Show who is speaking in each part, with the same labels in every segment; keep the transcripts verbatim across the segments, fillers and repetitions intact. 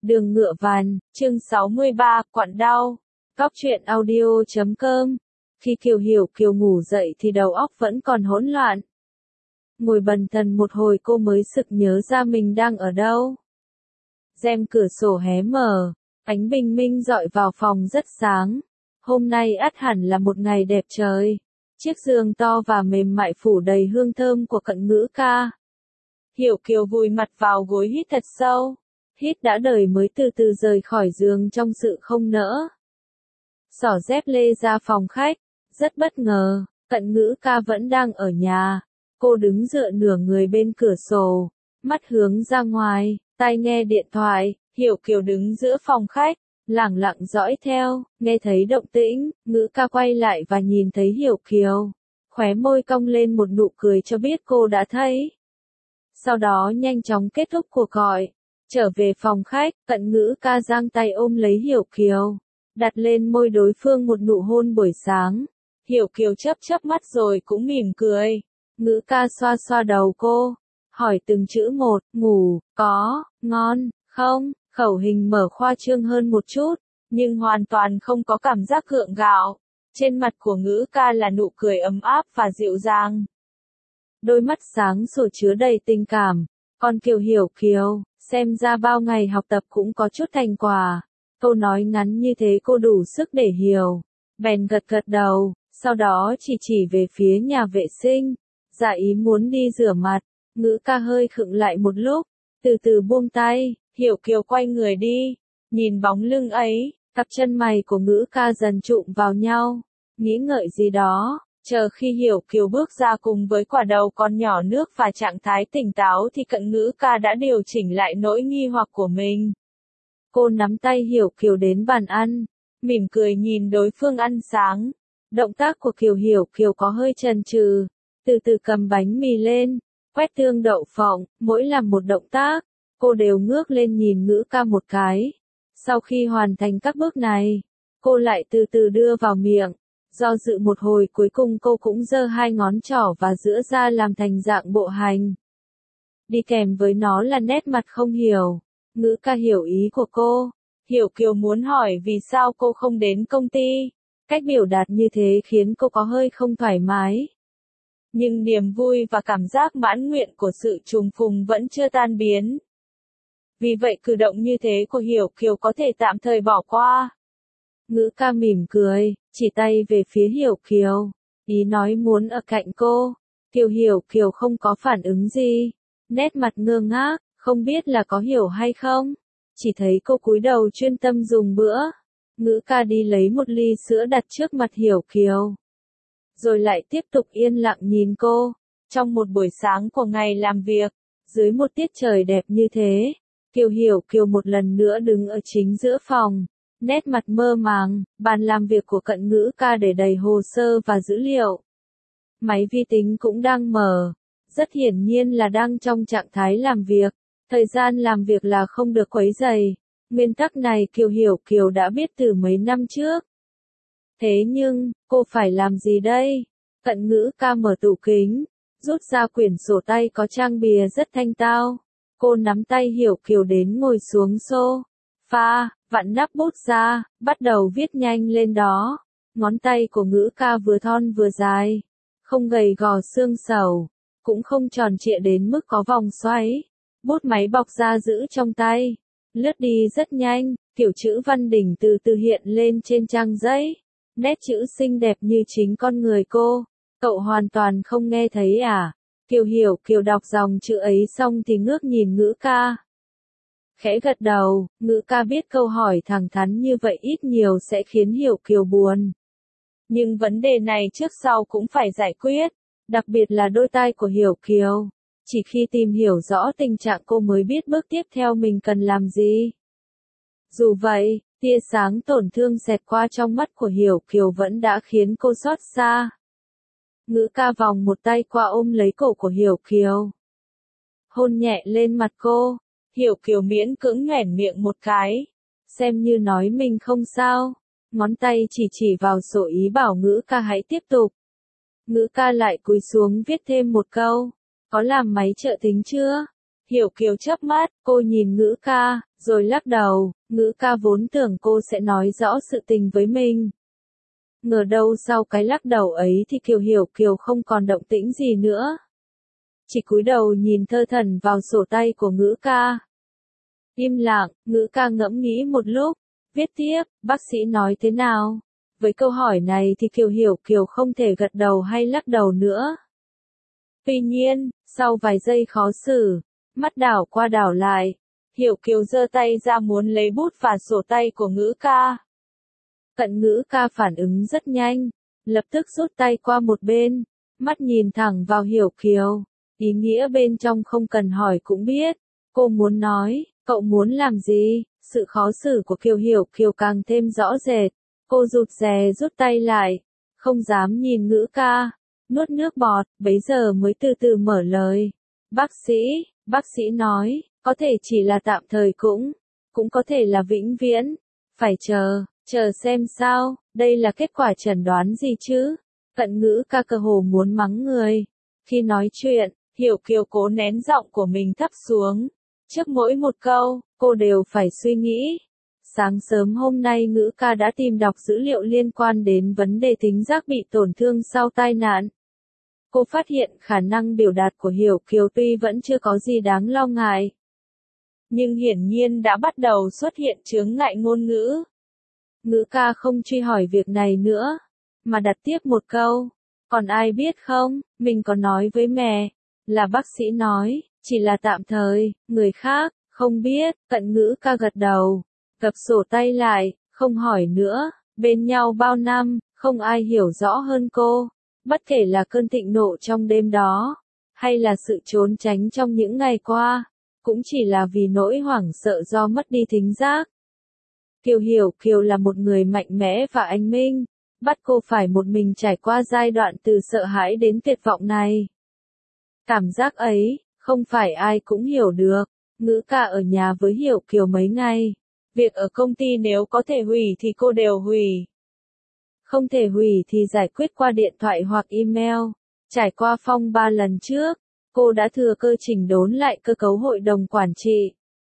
Speaker 1: Đường Ngựa Vàn, chương sáu mươi ba, quặn đau. Góc truyện audio chấm com. Khi Kiều Hiểu Kiều ngủ dậy thì đầu óc vẫn còn hỗn loạn. Ngồi bần thần một hồi cô mới sực nhớ ra mình đang ở đâu. Rèm cửa sổ hé mở, ánh bình minh rọi vào phòng rất sáng. Hôm nay ắt hẳn là một ngày đẹp trời. Chiếc giường to và mềm mại phủ đầy hương thơm của Cận Ngữ ca. Hiểu Kiều vùi mặt vào gối hít thật sâu. Hít đã đời mới từ từ rời khỏi giường trong sự không nỡ. Xỏ dép lê ra phòng khách, rất bất ngờ, Cận Ngữ ca vẫn đang ở nhà. Cô đứng dựa nửa người bên cửa sổ, mắt hướng ra ngoài, tai nghe điện thoại. Hiểu Kiều đứng giữa phòng khách, lẳng lặng dõi theo, nghe thấy động tĩnh, Ngữ ca quay lại và nhìn thấy Hiểu Kiều. Khóe môi cong lên một nụ cười cho biết cô đã thấy. Sau đó nhanh chóng kết thúc cuộc gọi. Trở về phòng khách, Cận Ngữ ca giang tay ôm lấy Hiểu Kiều, đặt lên môi đối phương một nụ hôn buổi sáng. Hiểu Kiều chớp chớp mắt rồi cũng mỉm cười. Ngữ ca xoa xoa đầu cô, hỏi từng chữ một, ngủ, có, ngon, không, khẩu hình mở khoa trương hơn một chút, nhưng hoàn toàn không có cảm giác gượng gạo. Trên mặt của Ngữ ca là nụ cười ấm áp và dịu dàng. Đôi mắt sáng sủa chứa đầy tình cảm. Còn Kiều Hiểu Kiều, xem ra bao ngày học tập cũng có chút thành quả. Câu nói ngắn như thế cô đủ sức để hiểu. Bèn gật gật đầu, sau đó chỉ chỉ về phía nhà vệ sinh. Dạ ý muốn đi rửa mặt. Ngữ ca hơi khựng lại một lúc, từ từ buông tay. Hiểu Kiều quay người đi. Nhìn bóng lưng ấy, cặp chân mày của Ngữ ca dần trụm vào nhau. Nghĩ ngợi gì đó. Chờ khi Hiểu Kiều bước ra cùng với quả đầu còn nhỏ nước và trạng thái tỉnh táo thì Cận Ngữ ca đã điều chỉnh lại nỗi nghi hoặc của mình. Cô nắm tay Hiểu Kiều đến bàn ăn, mỉm cười nhìn đối phương ăn sáng. Động tác của Kiều Hiểu Kiều có hơi chần chừ, từ từ cầm bánh mì lên, quét tương đậu phộng, mỗi làm một động tác, cô đều ngước lên nhìn Ngữ ca một cái. Sau khi hoàn thành các bước này, cô lại từ từ đưa vào miệng. Do dự một hồi cuối cùng cô cũng giơ hai ngón trỏ và giữa ra làm thành dạng bộ hành. Đi kèm với nó là nét mặt không hiểu. Ngữ ca hiểu ý của cô. Hiểu Kiều muốn hỏi vì sao cô không đến công ty. Cách biểu đạt như thế khiến cô có hơi không thoải mái. Nhưng niềm vui và cảm giác mãn nguyện của sự trùng phùng vẫn chưa tan biến. Vì vậy cử động như thế của Hiểu Kiều có thể tạm thời bỏ qua. Ngữ ca mỉm cười, chỉ tay về phía Hiểu Kiều, ý nói muốn ở cạnh cô. Kiều Hiểu Kiều không có phản ứng gì, nét mặt ngơ ngác, không biết là có hiểu hay không. Chỉ thấy cô cúi đầu chuyên tâm dùng bữa. Ngữ ca đi lấy một ly sữa đặt trước mặt Hiểu Kiều. Rồi lại tiếp tục yên lặng nhìn cô. Trong một buổi sáng của ngày làm việc, dưới một tiết trời đẹp như thế, Kiều Hiểu Kiều một lần nữa đứng ở chính giữa phòng. Nét mặt mơ màng, bàn làm việc của Cận Ngữ ca để đầy hồ sơ và dữ liệu. Máy vi tính cũng đang mở. Rất hiển nhiên là đang trong trạng thái làm việc. Thời gian làm việc là không được quấy rầy. Nguyên tắc này Kiều Hiểu Kiều đã biết từ mấy năm trước. Thế nhưng, cô phải làm gì đây? Cận Ngữ ca mở tủ kính, rút ra quyển sổ tay có trang bìa rất thanh tao. Cô nắm tay Hiểu Kiều đến ngồi xuống sofa. Vặn nắp bút ra, bắt đầu viết nhanh lên đó. Ngón tay của Ngữ ca vừa thon vừa dài, không gầy gò xương sầu, cũng không tròn trịa đến mức có vòng xoáy. Bút máy bọc ra giữ trong tay, lướt đi rất nhanh, kiểu chữ văn đỉnh từ từ hiện lên trên trang giấy. Nét chữ xinh đẹp như chính con người cô. Cậu hoàn toàn không nghe thấy à? Kiều Hiểu Kiều đọc dòng chữ ấy xong thì ngước nhìn Ngữ ca. Khẽ gật đầu, Ngữ ca biết câu hỏi thẳng thắn như vậy ít nhiều sẽ khiến Hiểu Kiều buồn. Nhưng vấn đề này trước sau cũng phải giải quyết, đặc biệt là đôi tai của Hiểu Kiều. Chỉ khi tìm hiểu rõ tình trạng cô mới biết bước tiếp theo mình cần làm gì. Dù vậy, tia sáng tổn thương xẹt qua trong mắt của Hiểu Kiều vẫn đã khiến cô xót xa. Ngữ ca vòng một tay qua ôm lấy cổ của Hiểu Kiều. Hôn nhẹ lên mặt cô. Hiểu Kiều miễn cưỡng nhoẻn miệng một cái, xem như nói mình không sao, ngón tay chỉ chỉ vào sổ ý bảo Ngữ ca hãy tiếp tục. Ngữ ca lại cúi xuống viết thêm một câu, có làm máy trợ thính chưa? Hiểu Kiều chớp mắt, cô nhìn Ngữ ca, rồi lắc đầu, Ngữ ca vốn tưởng cô sẽ nói rõ sự tình với mình. Ngờ đâu sau cái lắc đầu ấy thì Kiều Hiểu Kiều không còn động tĩnh gì nữa. Chỉ cúi đầu nhìn thơ thẩn vào sổ tay của Ngữ ca. Im lặng, Ngữ ca ngẫm nghĩ một lúc, viết tiếp, bác sĩ nói thế nào? Với câu hỏi này thì Kiều Hiểu Kiều không thể gật đầu hay lắc đầu nữa. Tuy nhiên, sau vài giây khó xử, mắt đảo qua đảo lại, Hiểu Kiều giơ tay ra muốn lấy bút và sổ tay của Ngữ ca. Cận Ngữ ca phản ứng rất nhanh, lập tức rút tay qua một bên, mắt nhìn thẳng vào Hiểu Kiều, ý nghĩa bên trong không cần hỏi cũng biết, cô muốn nói, cậu muốn làm gì? Sự khó xử của Kiều Hiểu Kiều càng thêm rõ rệt, cô rụt rè rút tay lại, không dám nhìn Ngữ ca, nuốt nước bọt, bấy giờ mới từ từ mở lời. Bác sĩ, bác sĩ nói, có thể chỉ là tạm thời cũng, cũng có thể là vĩnh viễn, phải chờ, chờ xem sao, đây là kết quả chẩn đoán gì chứ? Cận Ngữ ca cơ hồ muốn mắng người. Khi nói chuyện, Hiểu Kiều cố nén giọng của mình thấp xuống. Trước mỗi một câu, cô đều phải suy nghĩ. Sáng sớm hôm nay Ngữ ca đã tìm đọc dữ liệu liên quan đến vấn đề thính giác bị tổn thương sau tai nạn. Cô phát hiện khả năng biểu đạt của Hiểu Kiều tuy vẫn chưa có gì đáng lo ngại, nhưng hiển nhiên đã bắt đầu xuất hiện chướng ngại ngôn ngữ. Ngữ ca không truy hỏi việc này nữa, mà đặt tiếp một câu. Còn ai biết không, mình có nói với mẹ, là bác sĩ nói, chỉ là tạm thời, người khác, không biết. Cận Ngữ ca gật đầu, gập sổ tay lại, không hỏi nữa, bên nhau bao năm, không ai hiểu rõ hơn cô. Bất kể là cơn thịnh nộ trong đêm đó, hay là sự trốn tránh trong những ngày qua, cũng chỉ là vì nỗi hoảng sợ do mất đi thính giác. Kiều Hiểu Kiều là một người mạnh mẽ và anh minh, bắt cô phải một mình trải qua giai đoạn từ sợ hãi đến tuyệt vọng này. Cảm giác ấy, không phải ai cũng hiểu được. Ngữ ca ở nhà với Hiểu Kiều mấy ngày. Việc ở công ty nếu có thể hủy thì cô đều hủy. Không thể hủy thì giải quyết qua điện thoại hoặc email. Trải qua phong ba lần trước, cô đã thừa cơ chỉnh đốn lại cơ cấu hội đồng quản trị.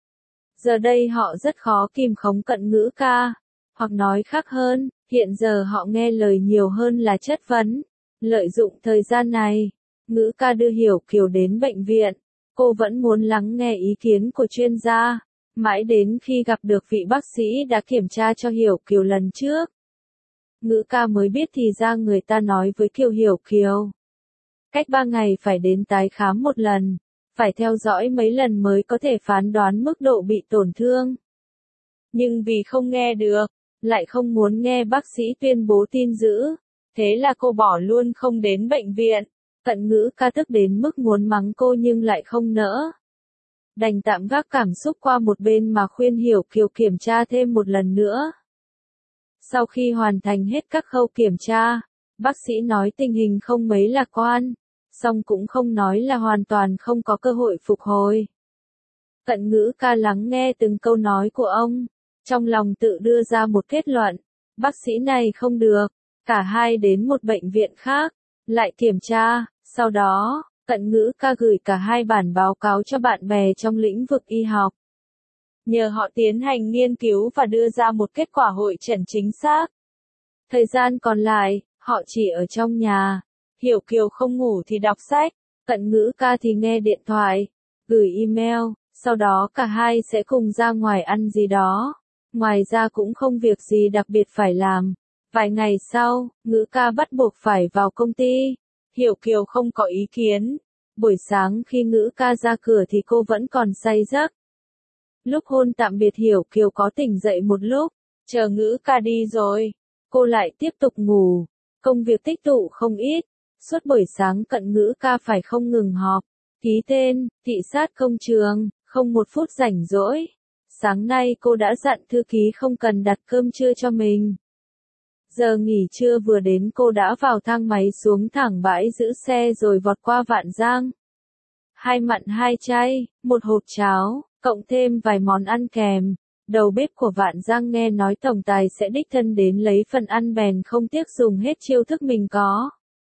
Speaker 1: Giờ đây họ rất khó kìm khống Cận Ngữ ca. Hoặc nói khác hơn, hiện giờ họ nghe lời nhiều hơn là chất vấn. Lợi dụng thời gian này, Ngữ ca đưa Hiểu Kiều đến bệnh viện. Cô vẫn muốn lắng nghe ý kiến của chuyên gia. Mãi đến khi gặp được vị bác sĩ đã kiểm tra cho Hiểu Kiều lần trước, Ngữ ca mới biết thì ra người ta nói với Kiều Hiểu Kiều. Cách ba ngày phải đến tái khám một lần, phải theo dõi mấy lần mới có thể phán đoán mức độ bị tổn thương. Nhưng vì không nghe được, lại không muốn nghe bác sĩ tuyên bố tin dữ, thế là cô bỏ luôn không đến bệnh viện. Cận Ngữ ca tức đến mức muốn mắng cô nhưng lại không nỡ. Đành tạm gác cảm xúc qua một bên mà khuyên Hiểu Kiều kiểm tra thêm một lần nữa. Sau khi hoàn thành hết các khâu kiểm tra, bác sĩ nói tình hình không mấy lạc quan, song cũng không nói là hoàn toàn không có cơ hội phục hồi. Cận Ngữ ca lắng nghe từng câu nói của ông, trong lòng tự đưa ra một kết luận, bác sĩ này không được, cả hai đến một bệnh viện khác, lại kiểm tra, sau đó, Cận Ngữ ca gửi cả hai bản báo cáo cho bạn bè trong lĩnh vực y học. Nhờ họ tiến hành nghiên cứu và đưa ra một kết quả hội chẩn chính xác. Thời gian còn lại, họ chỉ ở trong nhà. Hiểu Kiều không ngủ thì đọc sách, Cận Ngữ ca thì nghe điện thoại, gửi email, sau đó cả hai sẽ cùng ra ngoài ăn gì đó. Ngoài ra cũng không việc gì đặc biệt phải làm. Vài ngày sau, Ngữ ca bắt buộc phải vào công ty. Hiểu Kiều không có ý kiến. Buổi sáng khi Ngữ ca ra cửa thì cô vẫn còn say giấc. Lúc hôn tạm biệt Hiểu Kiều có tỉnh dậy một lúc, chờ Ngữ ca đi rồi, cô lại tiếp tục ngủ. Công việc tích tụ không ít, suốt buổi sáng Cận Ngữ ca phải không ngừng họp, ký tên, thị sát công trường, không một phút rảnh rỗi. Sáng nay cô đã dặn thư ký không cần đặt cơm trưa cho mình. Giờ nghỉ trưa vừa đến cô đã vào thang máy xuống thẳng bãi giữ xe rồi vọt qua Vạn Giang. Hai mặn hai chay, một hộp cháo, cộng thêm vài món ăn kèm. Đầu bếp của Vạn Giang nghe nói tổng tài sẽ đích thân đến lấy phần ăn bèn không tiếc dùng hết chiêu thức mình có.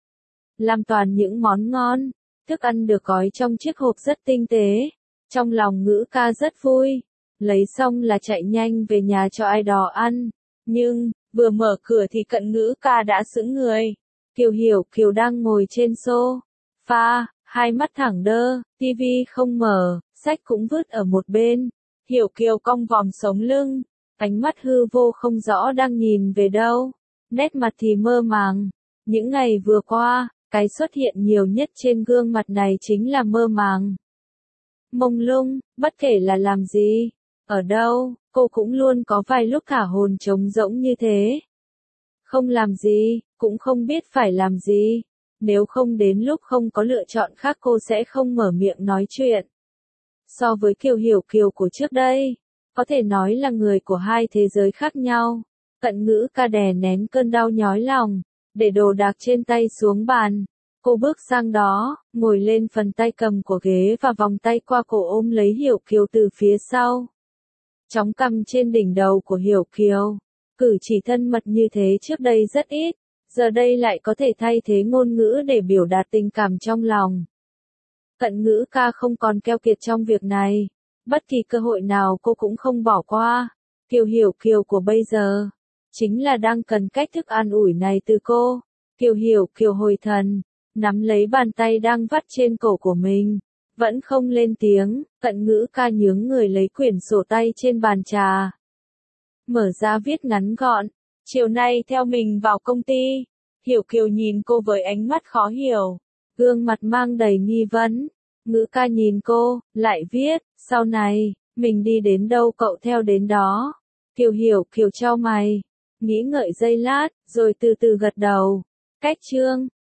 Speaker 1: Làm toàn những món ngon, thức ăn được gói trong chiếc hộp rất tinh tế. Trong lòng Ngữ ca rất vui. lấy xong là chạy nhanh về nhà cho ai đó ăn. Nhưng, vừa mở cửa thì Cận Ngữ ca đã sững người. Kiều Hiểu Kiều đang ngồi trên sofa, hai mắt thẳng đơ, tivi không mở, sách cũng vứt ở một bên. Hiểu Kiều cong vòm sống lưng, ánh mắt hư vô không rõ đang nhìn về đâu. Nét mặt thì mơ màng. Những ngày vừa qua, cái xuất hiện nhiều nhất trên gương mặt này chính là mơ màng. Mông lung, bất kể là làm gì, ở đâu, cô cũng luôn có vài lúc thả hồn trống rỗng như thế. Không làm gì, cũng không biết phải làm gì. Nếu không đến lúc không có lựa chọn khác cô sẽ không mở miệng nói chuyện. So với Kiều Hiểu Kiều của trước đây, có thể nói là người của hai thế giới khác nhau. Cận Ngữ ca đè nén cơn đau nhói lòng, để đồ đạc trên tay xuống bàn. Cô bước sang đó, ngồi lên phần tay cầm của ghế và vòng tay qua cổ ôm lấy Hiểu Kiều từ phía sau. Chóng cầm trên đỉnh đầu của Hiểu Kiều. Cử chỉ thân mật như thế trước đây rất ít, giờ đây lại có thể thay thế ngôn ngữ để biểu đạt tình cảm trong lòng. Cận Ngữ ca không còn keo kiệt trong việc này. Bất kỳ cơ hội nào cô cũng không bỏ qua. Kiều Hiểu Kiều của bây giờ, chính là đang cần cách thức an ủi này từ cô. Kiều Hiểu Kiều hồi thần, nắm lấy bàn tay đang vắt trên cổ của mình. Vẫn không lên tiếng, Cận Ngữ ca nhướng người lấy quyển sổ tay trên bàn trà. Mở ra viết ngắn gọn. Chiều nay theo mình vào công ty. Hiểu Kiều nhìn cô với ánh mắt khó hiểu. Gương mặt mang đầy nghi vấn. Ngữ ca nhìn cô, lại viết, sau này, mình đi đến đâu cậu theo đến đó. Kiều Hiểu Kiều chau mày, nghĩ ngợi giây lát, rồi từ từ gật đầu. Cách chương.